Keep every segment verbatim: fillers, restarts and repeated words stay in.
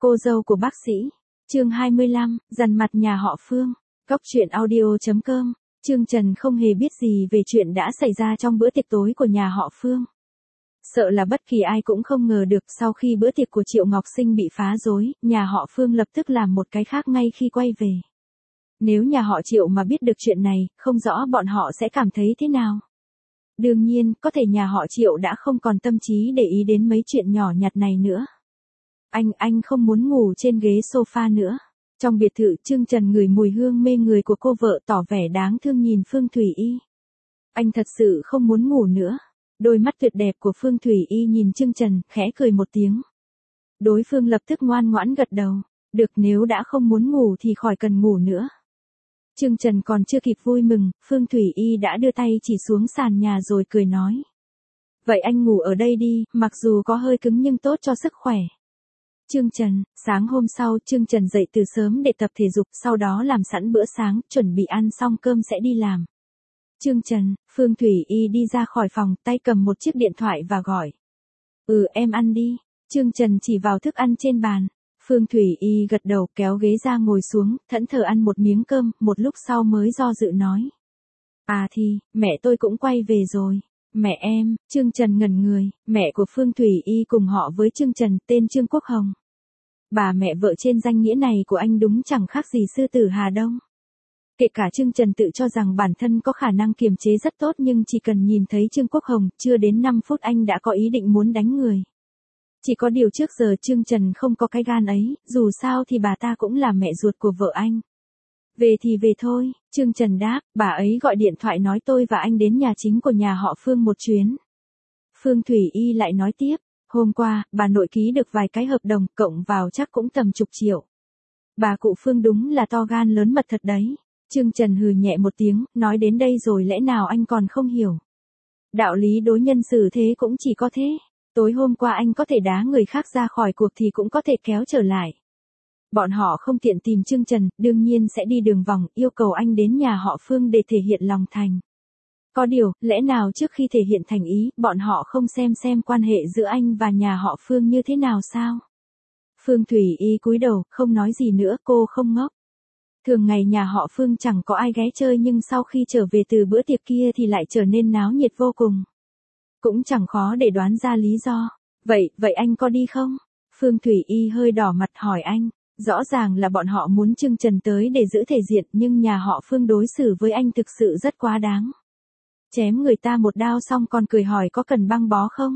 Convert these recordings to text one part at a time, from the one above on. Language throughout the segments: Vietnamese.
Cô dâu của bác sĩ. Chương hai mươi lăm, dằn mặt nhà họ Phương. Cóc truyện audio chấm com. Trương Trần không hề biết gì về chuyện đã xảy ra trong bữa tiệc tối của nhà họ Phương. Sợ là bất kỳ ai cũng không ngờ được sau khi bữa tiệc của Triệu Ngọc Sinh bị phá rối, nhà họ Phương lập tức làm một cái khác ngay khi quay về. Nếu nhà họ Triệu mà biết được chuyện này, không rõ bọn họ sẽ cảm thấy thế nào. Đương nhiên, có thể nhà họ Triệu đã không còn tâm trí để ý đến mấy chuyện nhỏ nhặt này nữa. Anh, anh không muốn ngủ trên ghế sofa nữa. Trong biệt thự, Trương Trần ngửi mùi hương mê người của cô vợ tỏ vẻ đáng thương nhìn Phương Thủy Y. Anh thật sự không muốn ngủ nữa. Đôi mắt tuyệt đẹp của Phương Thủy Y nhìn Trương Trần, khẽ cười một tiếng. Đối phương lập tức ngoan ngoãn gật đầu. Được, nếu đã không muốn ngủ thì khỏi cần ngủ nữa. Trương Trần còn chưa kịp vui mừng, Phương Thủy Y đã đưa tay chỉ xuống sàn nhà rồi cười nói. Vậy anh ngủ ở đây đi, mặc dù có hơi cứng nhưng tốt cho sức khỏe. Trương Trần, sáng hôm sau Trương Trần dậy từ sớm để tập thể dục, sau đó làm sẵn bữa sáng, chuẩn bị ăn xong cơm sẽ đi làm. Trương Trần, Phương Thủy Y đi ra khỏi phòng, tay cầm một chiếc điện thoại và gọi. Ừ, em ăn đi. Trương Trần chỉ vào thức ăn trên bàn. Phương Thủy Y gật đầu, kéo ghế ra ngồi xuống, thẫn thờ ăn một miếng cơm, một lúc sau mới do dự nói. À thì, mẹ tôi cũng quay về rồi. Mẹ em. Trương Trần ngẩn người, mẹ của Phương Thủy Y cùng họ với Trương Trần, tên Trương Quốc Hồng. Bà mẹ vợ trên danh nghĩa này của anh đúng chẳng khác gì sư tử Hà Đông. Kể cả Trương Trần tự cho rằng bản thân có khả năng kiềm chế rất tốt, nhưng chỉ cần nhìn thấy Trương Quốc Hồng, chưa đến năm phút anh đã có ý định muốn đánh người. Chỉ có điều trước giờ Trương Trần không có cái gan ấy, dù sao thì bà ta cũng là mẹ ruột của vợ anh. Về thì về thôi, Trương Trần đáp, bà ấy gọi điện thoại nói tôi và anh đến nhà chính của nhà họ Phương một chuyến. Phương Thủy Y lại nói tiếp, hôm qua, bà nội ký được vài cái hợp đồng, cộng vào chắc cũng tầm chục triệu. Bà cụ Phương đúng là to gan lớn mật thật đấy. Trương Trần hừ nhẹ một tiếng, nói đến đây rồi lẽ nào anh còn không hiểu. Đạo lý đối nhân xử thế cũng chỉ có thế. Tối hôm qua anh có thể đá người khác ra khỏi cuộc thì cũng có thể kéo trở lại. Bọn họ không tiện tìm Trương Trần, đương nhiên sẽ đi đường vòng, yêu cầu anh đến nhà họ Phương để thể hiện lòng thành. Có điều, lẽ nào trước khi thể hiện thành ý, bọn họ không xem xem quan hệ giữa anh và nhà họ Phương như thế nào sao? Phương Thủy Y cúi đầu, không nói gì nữa, cô không ngốc. Thường ngày nhà họ Phương chẳng có ai ghé chơi, nhưng sau khi trở về từ bữa tiệc kia thì lại trở nên náo nhiệt vô cùng. Cũng chẳng khó để đoán ra lý do. Vậy, vậy anh có đi không? Phương Thủy Y hơi đỏ mặt hỏi anh. Rõ ràng là bọn họ muốn Trương Trần tới để giữ thể diện, nhưng nhà họ Phương đối xử với anh thực sự rất quá đáng. Chém người ta một đao xong còn cười hỏi có cần băng bó không?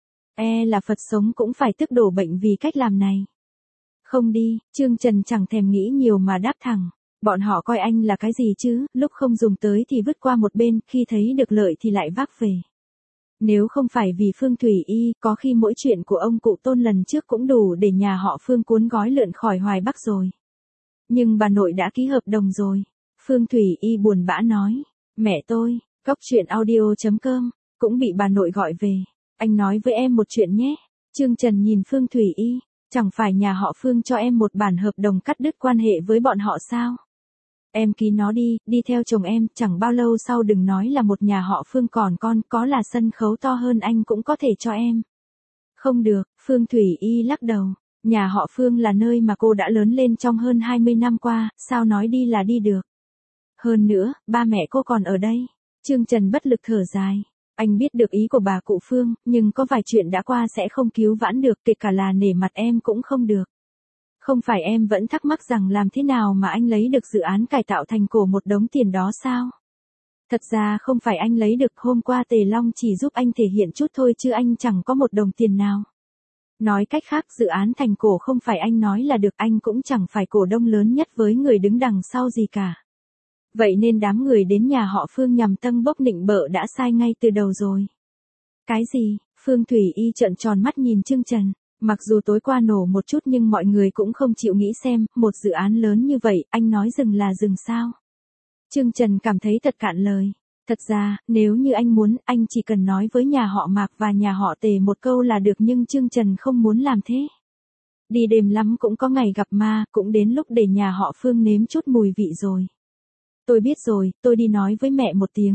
E là Phật sống cũng phải tức đổ bệnh vì cách làm này. Không đi, Trương Trần chẳng thèm nghĩ nhiều mà đáp thẳng. Bọn họ coi anh là cái gì chứ, lúc không dùng tới thì vứt qua một bên, khi thấy được lợi thì lại vác về. Nếu không phải vì Phương Thủy Y, có khi mỗi chuyện của ông cụ Tôn lần trước cũng đủ để nhà họ Phương cuốn gói lượn khỏi Hoài Bắc rồi. Nhưng bà nội đã ký hợp đồng rồi. Phương Thủy Y buồn bã nói. Mẹ tôi, cóc truyện audio chấm com, cũng bị bà nội gọi về. Anh nói với em một chuyện nhé. Trương Trần nhìn Phương Thủy Y. Chẳng phải nhà họ Phương cho em một bản hợp đồng cắt đứt quan hệ với bọn họ sao? Em ký nó đi, đi theo chồng em, chẳng bao lâu sau đừng nói là một nhà họ Phương còn con, có là sân khấu to hơn anh cũng có thể cho em. Không được, Phương Thủy Y lắc đầu. Nhà họ Phương là nơi mà cô đã lớn lên trong hơn hai mươi năm qua, sao nói đi là đi được. Hơn nữa, ba mẹ cô còn ở đây. Trương Trần bất lực thở dài. Anh biết được ý của bà cụ Phương, nhưng có vài chuyện đã qua sẽ không cứu vãn được, kể cả là nể mặt em cũng không được. Không phải em vẫn thắc mắc rằng làm thế nào mà anh lấy được dự án cải tạo thành cổ một đống tiền đó sao? Thật ra không phải anh lấy được, hôm qua Tề Long chỉ giúp anh thể hiện chút thôi chứ anh chẳng có một đồng tiền nào. Nói cách khác, dự án thành cổ không phải anh nói là được, anh cũng chẳng phải cổ đông lớn nhất với người đứng đằng sau gì cả. Vậy nên đám người đến nhà họ Phương nhằm tâng bốc nịnh bợ đã sai ngay từ đầu rồi. Cái gì? Phương Thủy Y trợn tròn mắt nhìn Trương Trần. Mặc dù tối qua nổ một chút nhưng mọi người cũng không chịu nghĩ xem, một dự án lớn như vậy, anh nói dừng là dừng sao? Trương Trần cảm thấy thật cạn lời. Thật ra, nếu như anh muốn, anh chỉ cần nói với nhà họ Mạc và nhà họ Tề một câu là được, nhưng Trương Trần không muốn làm thế. Đi đêm lắm cũng có ngày gặp ma, cũng đến lúc để nhà họ Phương nếm chút mùi vị rồi. Tôi biết rồi, tôi đi nói với mẹ một tiếng.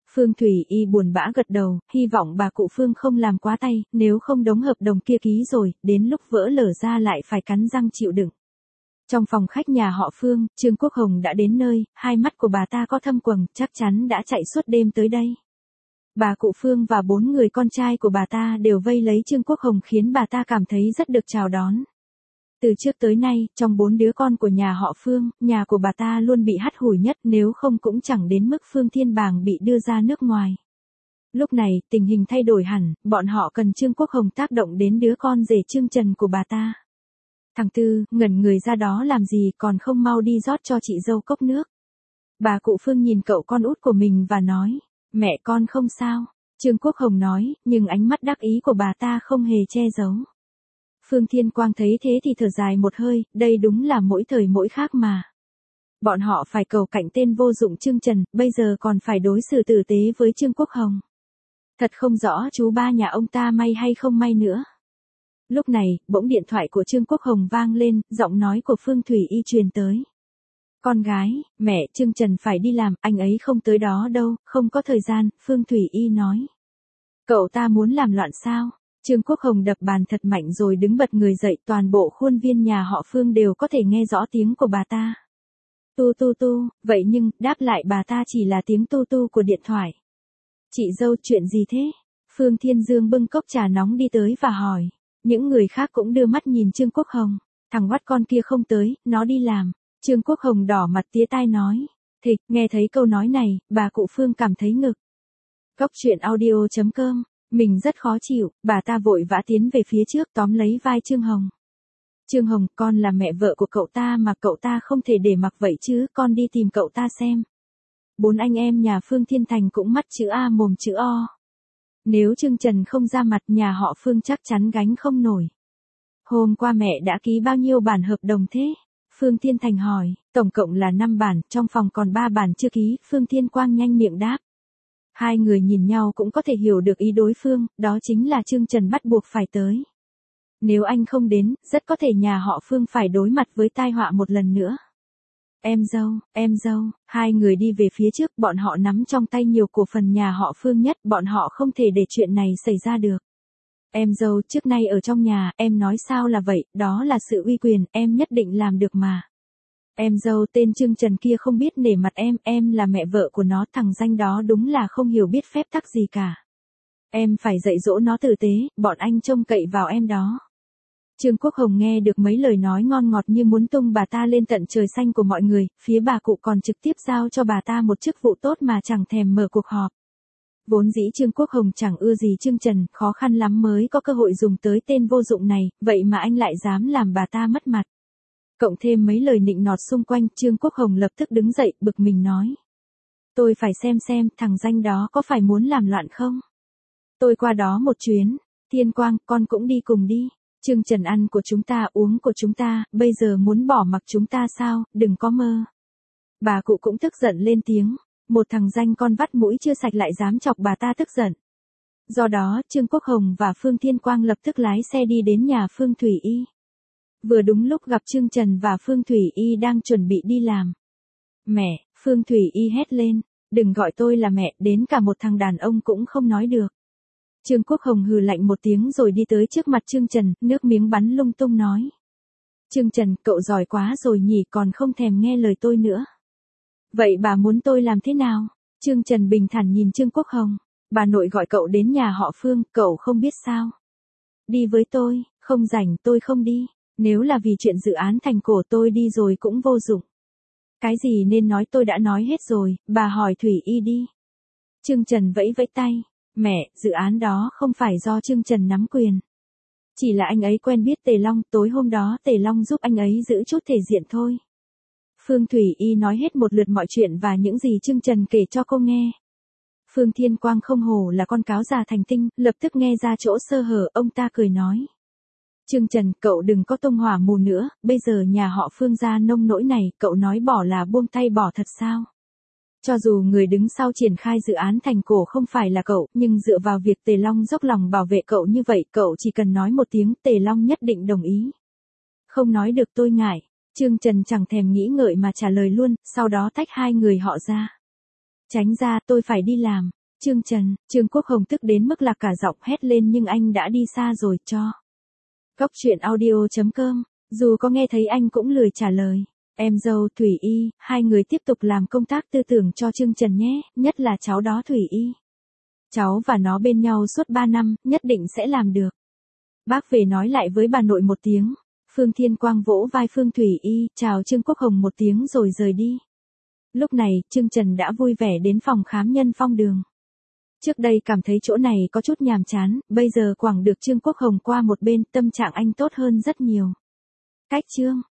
Phương Thủy Y buồn bã gật đầu, hy vọng bà cụ Phương không làm quá tay, nếu không đống hợp đồng kia ký rồi, đến lúc vỡ lở ra lại phải cắn răng chịu đựng. Trong phòng khách nhà họ Phương, Trương Quốc Hồng đã đến nơi, hai mắt của bà ta có thâm quầng, chắc chắn đã chạy suốt đêm tới đây. Bà cụ Phương và bốn người con trai của bà ta đều vây lấy Trương Quốc Hồng khiến bà ta cảm thấy rất được chào đón. Từ trước tới nay, trong bốn đứa con của nhà họ Phương, nhà của bà ta luôn bị hắt hủi nhất, nếu không cũng chẳng đến mức Phương Thiên Bàng bị đưa ra nước ngoài. Lúc này, tình hình thay đổi hẳn, bọn họ cần Trương Quốc Hồng tác động đến đứa con rể Trương Trần của bà ta. Thằng Tư, ngẩn người ra đó làm gì, còn không mau đi rót cho chị dâu cốc nước. Bà cụ Phương nhìn cậu con út của mình và nói, mẹ con không sao. Trương Quốc Hồng nói, nhưng ánh mắt đắc ý của bà ta không hề che giấu. Phương Thiên Quang thấy thế thì thở dài một hơi, đây đúng là mỗi thời mỗi khác mà. Bọn họ phải cầu cạnh tên vô dụng Trương Trần, bây giờ còn phải đối xử tử tế với Trương Quốc Hồng. Thật không rõ chú ba nhà ông ta may hay không may nữa. Lúc này, bỗng điện thoại của Trương Quốc Hồng vang lên, giọng nói của Phương Thủy Y truyền tới. Con gái, mẹ, Trương Trần phải đi làm, anh ấy không tới đó đâu, không có thời gian, Phương Thủy Y nói. Cậu ta muốn làm loạn sao? Trương Quốc Hồng đập bàn thật mạnh rồi đứng bật người dậy, toàn bộ khuôn viên nhà họ Phương đều có thể nghe rõ tiếng của bà ta. Tu tu tu, vậy nhưng, đáp lại bà ta chỉ là tiếng tu tu của điện thoại. Chị dâu, chuyện gì thế? Phương Thiên Dương bưng cốc trà nóng đi tới và hỏi. Những người khác cũng đưa mắt nhìn Trương Quốc Hồng. Thằng oắt con kia không tới, nó đi làm. Trương Quốc Hồng đỏ mặt tía tai nói. Thịch, nghe thấy câu nói này, bà cụ Phương cảm thấy ngực. Cốc truyện audio chấm com. Mình rất khó chịu, bà ta vội vã tiến về phía trước tóm lấy vai Trương Hồng. Trương Hồng, con là mẹ vợ của cậu ta mà cậu ta không thể để mặc vậy chứ, con đi tìm cậu ta xem. Bốn anh em nhà Phương Thiên Thành cũng mắt chữ A mồm chữ O. Nếu Trương Trần không ra mặt nhà họ Phương chắc chắn gánh không nổi. Hôm qua mẹ đã ký bao nhiêu bản hợp đồng thế? Phương Thiên Thành hỏi, tổng cộng là năm bản, trong phòng còn ba bản chưa ký, Phương Thiên Quang nhanh miệng đáp. Hai người nhìn nhau cũng có thể hiểu được ý đối phương, đó chính là Trương Trần bắt buộc phải tới. Nếu anh không đến, rất có thể nhà họ Phương phải đối mặt với tai họa một lần nữa. Em dâu, em dâu, hai người đi về phía trước, bọn họ nắm trong tay nhiều cổ phần nhà họ Phương nhất, bọn họ không thể để chuyện này xảy ra được. Em dâu, trước nay ở trong nhà, em nói sao là vậy, đó là sự uy quyền, em nhất định làm được mà. Em dâu, tên Trương Trần kia không biết nể mặt em, em là mẹ vợ của nó, thằng danh đó đúng là không hiểu biết phép tắc gì cả. Em phải dạy dỗ nó tử tế, bọn anh trông cậy vào em đó. Trương Quốc Hồng nghe được mấy lời nói ngon ngọt như muốn tung bà ta lên tận trời xanh của mọi người, phía bà cụ còn trực tiếp giao cho bà ta một chức vụ tốt mà chẳng thèm mở cuộc họp. Vốn dĩ Trương Quốc Hồng chẳng ưa gì Trương Trần, khó khăn lắm mới có cơ hội dùng tới tên vô dụng này, vậy mà anh lại dám làm bà ta mất mặt. Cộng thêm mấy lời nịnh nọt xung quanh, Trương Quốc Hồng lập tức đứng dậy, bực mình nói. Tôi phải xem xem, thằng danh đó có phải muốn làm loạn không? Tôi qua đó một chuyến, Thiên Quang, con cũng đi cùng đi. Trương Trần ăn của chúng ta, uống của chúng ta, bây giờ muốn bỏ mặc chúng ta sao, đừng có mơ. Bà cụ cũng tức giận lên tiếng, một thằng danh con vắt mũi chưa sạch lại dám chọc bà ta tức giận. Do đó, Trương Quốc Hồng và Phương Thiên Quang lập tức lái xe đi đến nhà Phương Thủy Y. Vừa đúng lúc gặp Trương Trần và Phương Thủy Y đang chuẩn bị đi làm. Mẹ, Phương Thủy Y hét lên, đừng gọi tôi là mẹ, đến cả một thằng đàn ông cũng không nói được. Trương Quốc Hồng hừ lạnh một tiếng rồi đi tới trước mặt Trương Trần, nước miếng bắn lung tung nói. Trương Trần, cậu giỏi quá rồi nhỉ, còn không thèm nghe lời tôi nữa. Vậy bà muốn tôi làm thế nào? Trương Trần bình thản nhìn Trương Quốc Hồng. Bà nội gọi cậu đến nhà họ Phương, cậu không biết sao? Đi với tôi, không rảnh tôi không đi. Nếu là vì chuyện dự án thành cổ tôi đi rồi cũng vô dụng. Cái gì nên nói tôi đã nói hết rồi, bà hỏi Thủy Y đi. Trương Trần vẫy vẫy tay. Mẹ, dự án đó không phải do Trương Trần nắm quyền. Chỉ là anh ấy quen biết Tề Long, tối hôm đó Tề Long giúp anh ấy giữ chút thể diện thôi. Phương Thủy Y nói hết một lượt mọi chuyện và những gì Trương Trần kể cho cô nghe. Phương Thiên Quang không hổ là con cáo già thành tinh, lập tức nghe ra chỗ sơ hở, ông ta cười nói. Trương Trần, cậu đừng có tung hỏa mù nữa, bây giờ nhà họ Phương ra nông nỗi này, cậu nói bỏ là buông tay bỏ thật sao? Cho dù người đứng sau triển khai dự án thành cổ không phải là cậu, nhưng dựa vào việc Tề Long dốc lòng bảo vệ cậu như vậy, cậu chỉ cần nói một tiếng, Tề Long nhất định đồng ý. Không nói được tôi ngại. Trương Trần chẳng thèm nghĩ ngợi mà trả lời luôn, sau đó tách hai người họ ra. Tránh ra, tôi phải đi làm. Trương Trần, Trương Quốc Hồng tức đến mức là cả giọng hét lên nhưng anh đã đi xa rồi cho. Cốc truyện audio chấm com, dù có nghe thấy anh cũng lười trả lời. Em dâu Thủy Y, hai người tiếp tục làm công tác tư tưởng cho Trương Trần nhé, nhất là cháu đó Thủy Y. Cháu và nó bên nhau suốt ba năm, nhất định sẽ làm được. Bác về nói lại với bà nội một tiếng. Phương Thiên Quang vỗ vai Phương Thủy Y, chào Trương Quốc Hồng một tiếng rồi rời đi. Lúc này, Trương Trần đã vui vẻ đến phòng khám Nhân Phong Đường. Trước đây cảm thấy chỗ này có chút nhàm chán, bây giờ quẳng được Trương Quốc Hồng qua một bên, tâm trạng anh tốt hơn rất nhiều. Cách Trương